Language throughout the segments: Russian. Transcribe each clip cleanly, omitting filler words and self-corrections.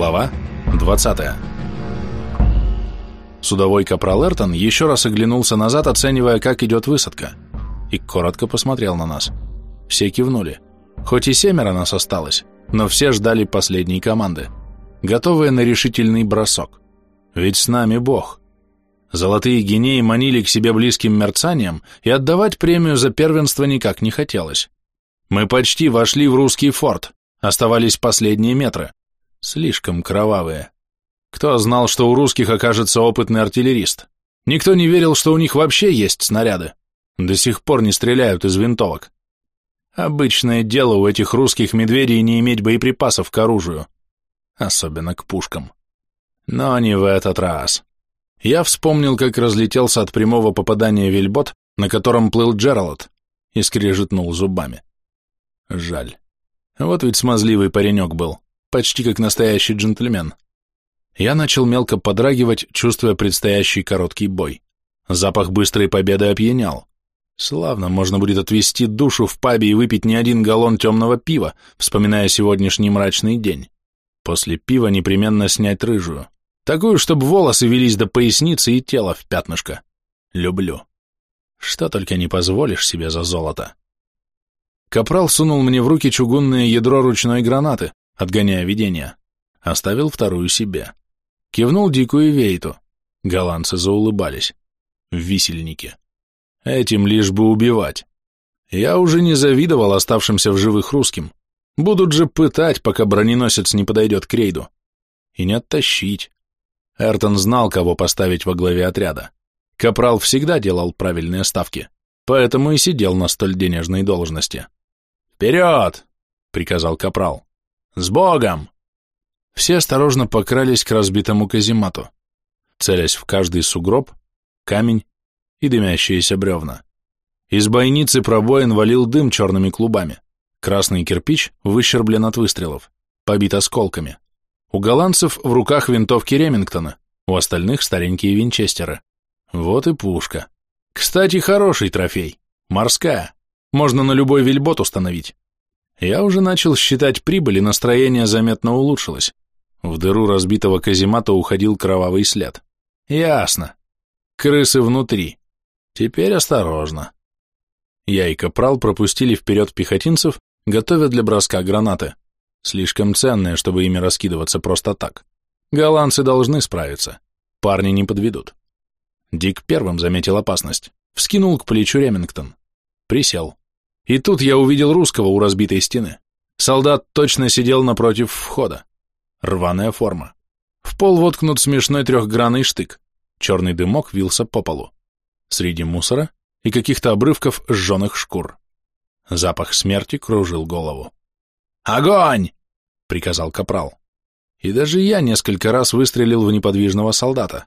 Глава 20. Судовой капрал Эртон еще раз оглянулся назад, оценивая, как идет высадка, и коротко посмотрел на нас. Все кивнули. Хоть и 7 нас осталось, но все ждали последней команды, готовые на решительный бросок. Ведь с нами Бог. Золотые гинеи манили к себе близким мерцанием, и отдавать премию за первенство никак не хотелось. Мы почти вошли в русский форт, оставались последние метры. Слишком кровавые. Кто знал, что у русских окажется опытный артиллерист? Никто не верил, что у них вообще есть снаряды. До сих пор не стреляют из винтовок. Обычное дело у этих русских медведей не иметь боеприпасов к оружию. Особенно к пушкам. Но не в этот раз. Я вспомнил, как разлетелся от прямого попадания вельбот, на котором плыл Джералд, и скрежетнул зубами. Жаль. Вот ведь смазливый паренек был. Почти как настоящий джентльмен. Я начал мелко подрагивать, чувствуя предстоящий короткий бой. Запах быстрой победы опьянял. Славно можно будет отвести душу в пабе и выпить не 1 галлон темного пива, вспоминая сегодняшний мрачный день. После пива непременно снять рыжую. Такую, чтобы волосы велись до поясницы и тело в пятнышко. Люблю. Что только не позволишь себе за золото. Капрал сунул мне в руки чугунное ядро ручной гранаты, отгоняя видение. Оставил вторую себе. Кивнул Дику и Вейту. Голландцы заулыбались. Висельники. Этим лишь бы убивать. Я уже не завидовал оставшимся в живых русским. Будут же пытать, пока броненосец не подойдет к рейду. И не оттащить. Эртон знал, кого поставить во главе отряда. Капрал всегда делал правильные ставки, поэтому и сидел на столь денежной должности. «Вперед!» — приказал капрал. «С Богом!» Все осторожно покрались к разбитому каземату, целясь в каждый сугроб, камень и дымящиеся бревна. Из бойницы пробоин валил дым черными клубами. Красный кирпич выщерблен от выстрелов, побит осколками. У голландцев в руках винтовки Ремингтона, у остальных старенькие винчестеры. Вот и пушка. Кстати, хороший трофей. Морская. Можно на любой вельбот установить. Я уже начал считать прибыль, и настроение заметно улучшилось. В дыру разбитого каземата уходил кровавый след. Ясно. Крысы внутри. Теперь осторожно. Я и капрал пропустили вперед пехотинцев, готовя для броска гранаты. Слишком ценные, чтобы ими раскидываться просто так. Голландцы должны справиться. Парни не подведут. Дик первым заметил опасность. Вскинул к плечу Ремингтон. Присел. И тут я увидел русского у разбитой стены. Солдат точно сидел напротив входа. Рваная форма. В пол воткнут смешной 3-гранный штык. Черный дымок вился по полу. Среди мусора и каких-то обрывков сжженных шкур. Запах смерти кружил голову. «Огонь!» — приказал капрал. И даже я несколько раз выстрелил в неподвижного солдата.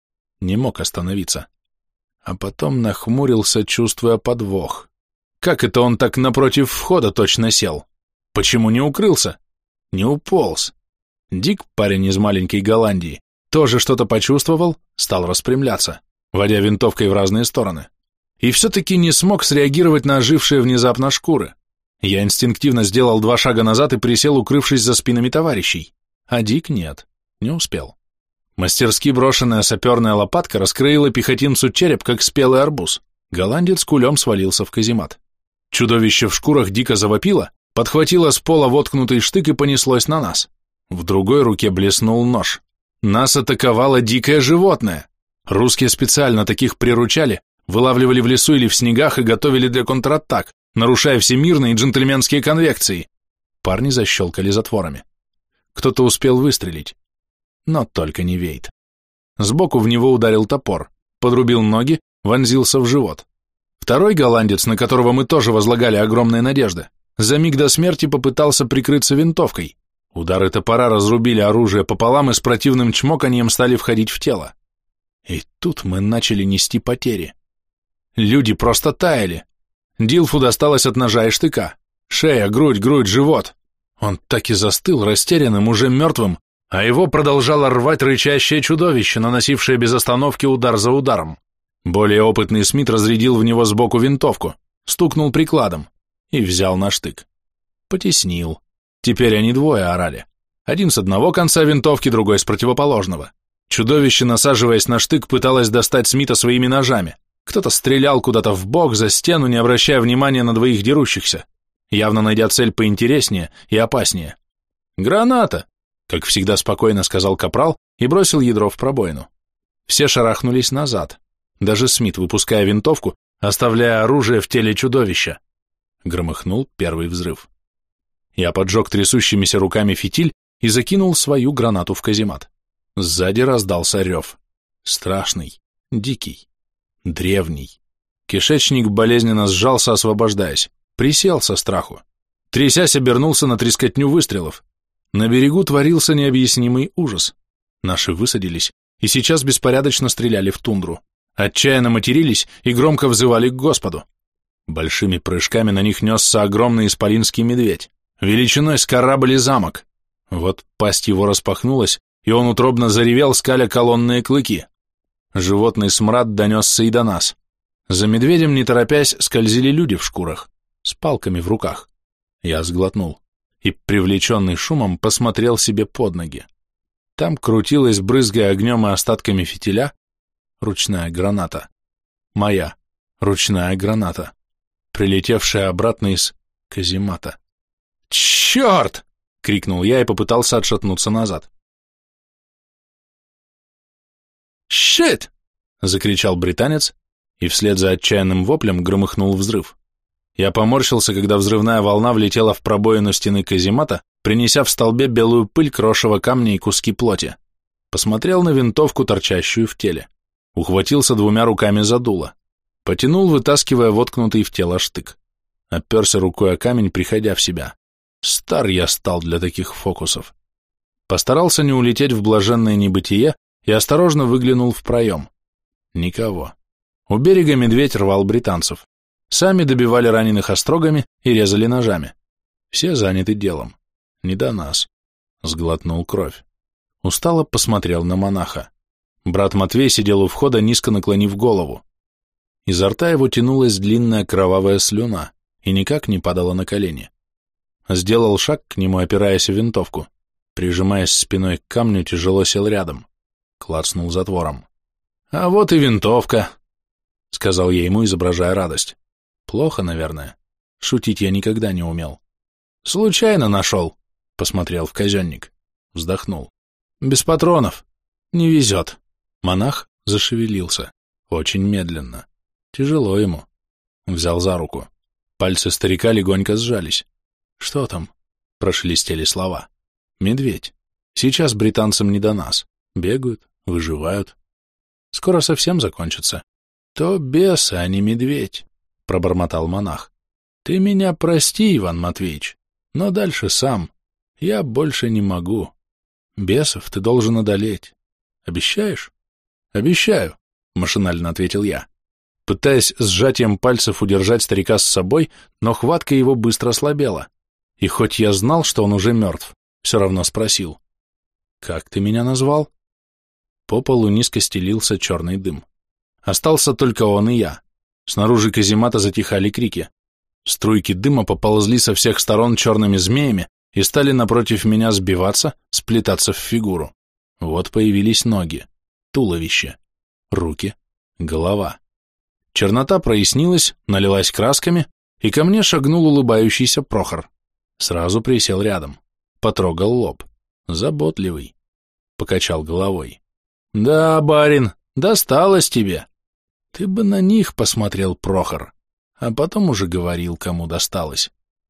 Не мог остановиться. А потом нахмурился, чувствуя подвох. Как это он так напротив входа точно сел? Почему не укрылся? Не уполз? Дик, парень из маленькой Голландии, тоже что-то почувствовал, стал распрямляться, водя винтовкой в разные стороны. И все-таки не смог среагировать на ожившие внезапно шкуры. Я инстинктивно сделал 2 шага назад и присел, укрывшись за спинами товарищей. А Дик нет, не успел. Мастерски брошенная саперная лопатка раскроила пехотинцу череп, как спелый арбуз. Голландец кулем свалился в каземат. Чудовище в шкурах дико завопило, подхватило с пола воткнутый штык и понеслось на нас. В другой руке блеснул нож. Нас атаковало дикое животное. Русские специально таких приручали, вылавливали в лесу или в снегах и готовили для контратак, нарушая всемирные джентльменские конвекции. Парни защелкали затворами. Кто-то успел выстрелить. Но только не Вейт. Сбоку в него ударил топор, подрубил ноги, вонзился в живот. Второй голландец, на которого мы тоже возлагали огромные надежды, за миг до смерти попытался прикрыться винтовкой. Удары топора разрубили оружие пополам и с противным чмоканьем стали входить в тело. И тут мы начали нести потери. Люди просто таяли. Дилфу досталось от ножа и штыка. Шея, грудь, живот. Он так и застыл, растерянным, уже мертвым, а его продолжало рвать рычащее чудовище, наносившее без остановки удар за ударом. Более опытный Смит разрядил в него сбоку винтовку, стукнул прикладом и взял на штык. Потеснил. Теперь они двое орали. Один с одного конца винтовки, другой с противоположного. Чудовище, насаживаясь на штык, пыталось достать Смита своими ножами. Кто-то стрелял куда-то в бок, за стену, не обращая внимания на двоих дерущихся, явно найдя цель поинтереснее и опаснее. «Граната!» — как всегда спокойно сказал капрал и бросил ядро в пробоину. Все шарахнулись назад, даже Смит, выпуская винтовку, оставляя оружие в теле чудовища. Громыхнул первый взрыв. Я поджег трясущимися руками фитиль и закинул свою гранату в каземат. Сзади раздался рев. Страшный, дикий, древний. Кишечник болезненно сжался, освобождаясь. Присел со страху. Трясясь, обернулся на трескотню выстрелов. На берегу творился необъяснимый ужас. Наши высадились и сейчас беспорядочно стреляли в тундру. Отчаянно матерились и громко взывали к Господу. Большими прыжками на них несся огромный исполинский медведь, величиной с корабль и замок. Вот пасть его распахнулась, и он утробно заревел, скаля колонные клыки. Животный смрад донесся и до нас. За медведем, не торопясь, скользили люди в шкурах, с палками в руках. Я сглотнул и, привлеченный шумом, посмотрел себе под ноги. Там крутилась, брызгая огнем и остатками фитиля, ручная граната. Моя ручная граната, прилетевшая обратно из каземата. «Черт!» — крикнул я и попытался отшатнуться назад. «Щит!» — закричал британец, и вслед за отчаянным воплем громыхнул взрыв. Я поморщился, когда взрывная волна влетела в пробоину стены каземата, принеся в столбе белую пыль, крошево камня и куски плоти. Посмотрел на винтовку, торчащую в теле. Ухватился двумя руками за дуло. Потянул, вытаскивая воткнутый в тело штык. Оперся рукой о камень, приходя в себя. Стар я стал для таких фокусов. Постарался не улететь в блаженное небытие и осторожно выглянул в проем. Никого. У берега медведь рвал британцев. Сами добивали раненых острогами и резали ножами. Все заняты делом. Не до нас. Сглотнул кровь. Устало посмотрел на монаха. Брат Матвей сидел у входа, низко наклонив голову. Изо рта его тянулась длинная кровавая слюна и никак не падала на колени. Сделал шаг к нему, опираясь в винтовку. Прижимаясь спиной к камню, тяжело сел рядом. Клацнул затвором. «А вот и винтовка», — сказал я ему, изображая радость. Плохо, наверное. Шутить я никогда не умел. «Случайно нашел», — посмотрел в казенник. Вздохнул. «Без патронов. Не везет». Монах зашевелился. Очень медленно. Тяжело ему. Взял за руку. Пальцы старика легонько сжались. «Что там?» — прошелестели слова. «Медведь. Сейчас британцам не до нас. Бегают, выживают. Скоро совсем закончится». «То бес, а не медведь», — пробормотал монах. «Ты меня прости, Иван Матвеевич, но дальше сам. Я больше не могу. Бесов ты должен одолеть. Обещаешь?» «Обещаю», — машинально ответил я, пытаясь сжатием пальцев удержать старика с собой, но хватка его быстро ослабела. И хоть я знал, что он уже мертв, все равно спросил. «Как ты меня назвал?» По полу низко стелился черный дым. Остался только он и я. Снаружи каземата затихали крики. Струйки дыма поползли со всех сторон черными змеями и стали напротив меня сбиваться, сплетаться в фигуру. Вот появились ноги, туловище, руки, голова. Чернота прояснилась, налилась красками, и ко мне шагнул улыбающийся Прохор. Сразу присел рядом, потрогал лоб. Заботливый. Покачал головой. «Да, барин, досталось тебе. Ты бы на них посмотрел, Прохор, а потом уже говорил, кому досталось.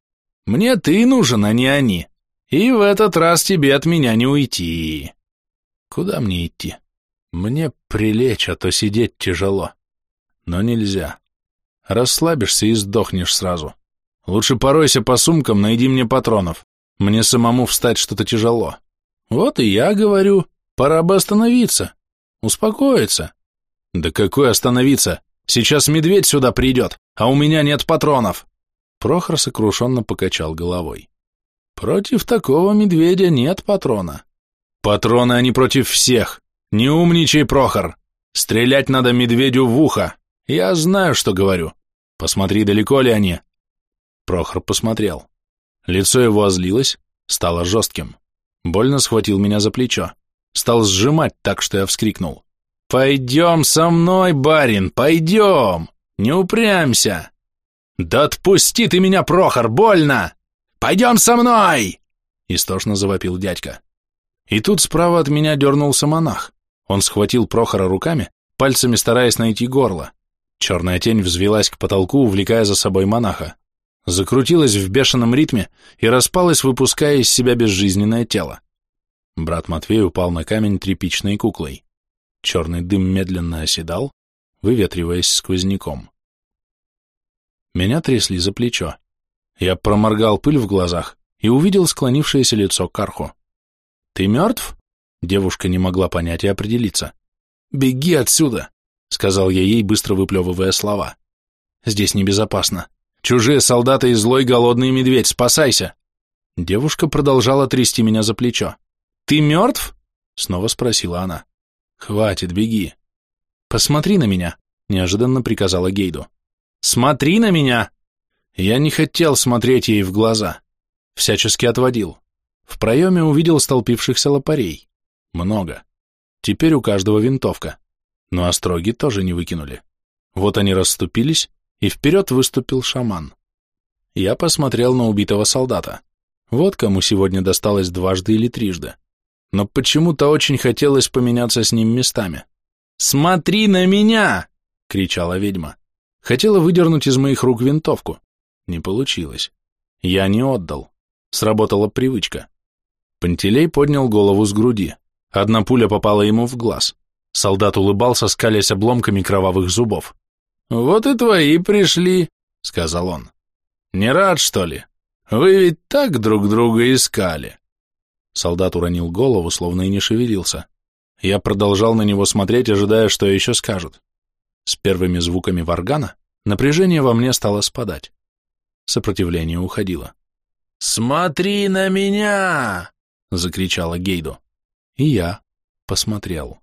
Мне ты нужен, а не они, и в этот раз тебе от меня не уйти». «Куда мне идти? Мне прилечь, а то сидеть тяжело. Но нельзя. Расслабишься и сдохнешь сразу. Лучше поройся по сумкам, найди мне патронов. Мне самому встать что-то тяжело». «Вот и я говорю, пора бы остановиться, успокоиться». «Да какой остановиться? Сейчас медведь сюда придет, а у меня нет патронов». Прохор сокрушенно покачал головой. «Против такого медведя нет патрона». «Патроны они против всех. Не умничай, Прохор. Стрелять надо медведю в ухо. Я знаю, что говорю. Посмотри, далеко ли они». Прохор посмотрел. Лицо его озлилось, стало жестким. Больно схватил меня за плечо. Стал сжимать так, что я вскрикнул. «Пойдем со мной, барин, пойдем! Не упрямься!» «Да отпусти ты меня, Прохор, больно! Пойдем со мной!» Истошно завопил дядька. И тут справа от меня дернулся монах. Он схватил Прохора руками, пальцами стараясь найти горло. Черная тень взвилась к потолку, увлекая за собой монаха. Закрутилась в бешеном ритме и распалась, выпуская из себя безжизненное тело. Брат Матвей упал на камень тряпичной куклой. Черный дым медленно оседал, выветриваясь сквозняком. Меня трясли за плечо. Я проморгал пыль в глазах и увидел склонившееся лицо Карху. «Ты мертв?» Девушка не могла понять и определиться. «Беги отсюда!» — сказал я ей, быстро выплевывая слова. «Здесь небезопасно. Чужие солдаты и злой голодный медведь, спасайся!» Девушка продолжала трясти меня за плечо. «Ты мертв?» — снова спросила она. «Хватит, беги!» «Посмотри на меня!» — неожиданно приказала Гейду. «Смотри на меня!» Я не хотел смотреть ей в глаза. Всячески отводил. В проеме увидел столпившихся лопарей. Много. Теперь у каждого винтовка. Но остроги тоже не выкинули. Вот они расступились, и вперед выступил шаман. Я посмотрел на убитого солдата. Вот кому сегодня досталось дважды или трижды. Но почему-то очень хотелось поменяться с ним местами. «Смотри на меня!» — кричала ведьма. Хотела выдернуть из моих рук винтовку. Не получилось. Я не отдал. Сработала привычка. Пантелей поднял голову с груди. Одна пуля попала ему в глаз. Солдат улыбался, скалясь обломками кровавых зубов. «Вот и твои пришли», — сказал он. «Не рад, что ли? Вы ведь так друг друга искали». Солдат уронил голову, словно и не шевелился. Я продолжал на него смотреть, ожидая, что еще скажут. С первыми звуками варгана напряжение во мне стало спадать. Сопротивление уходило. «Смотри на меня!» — закричала Гейду. И я посмотрел.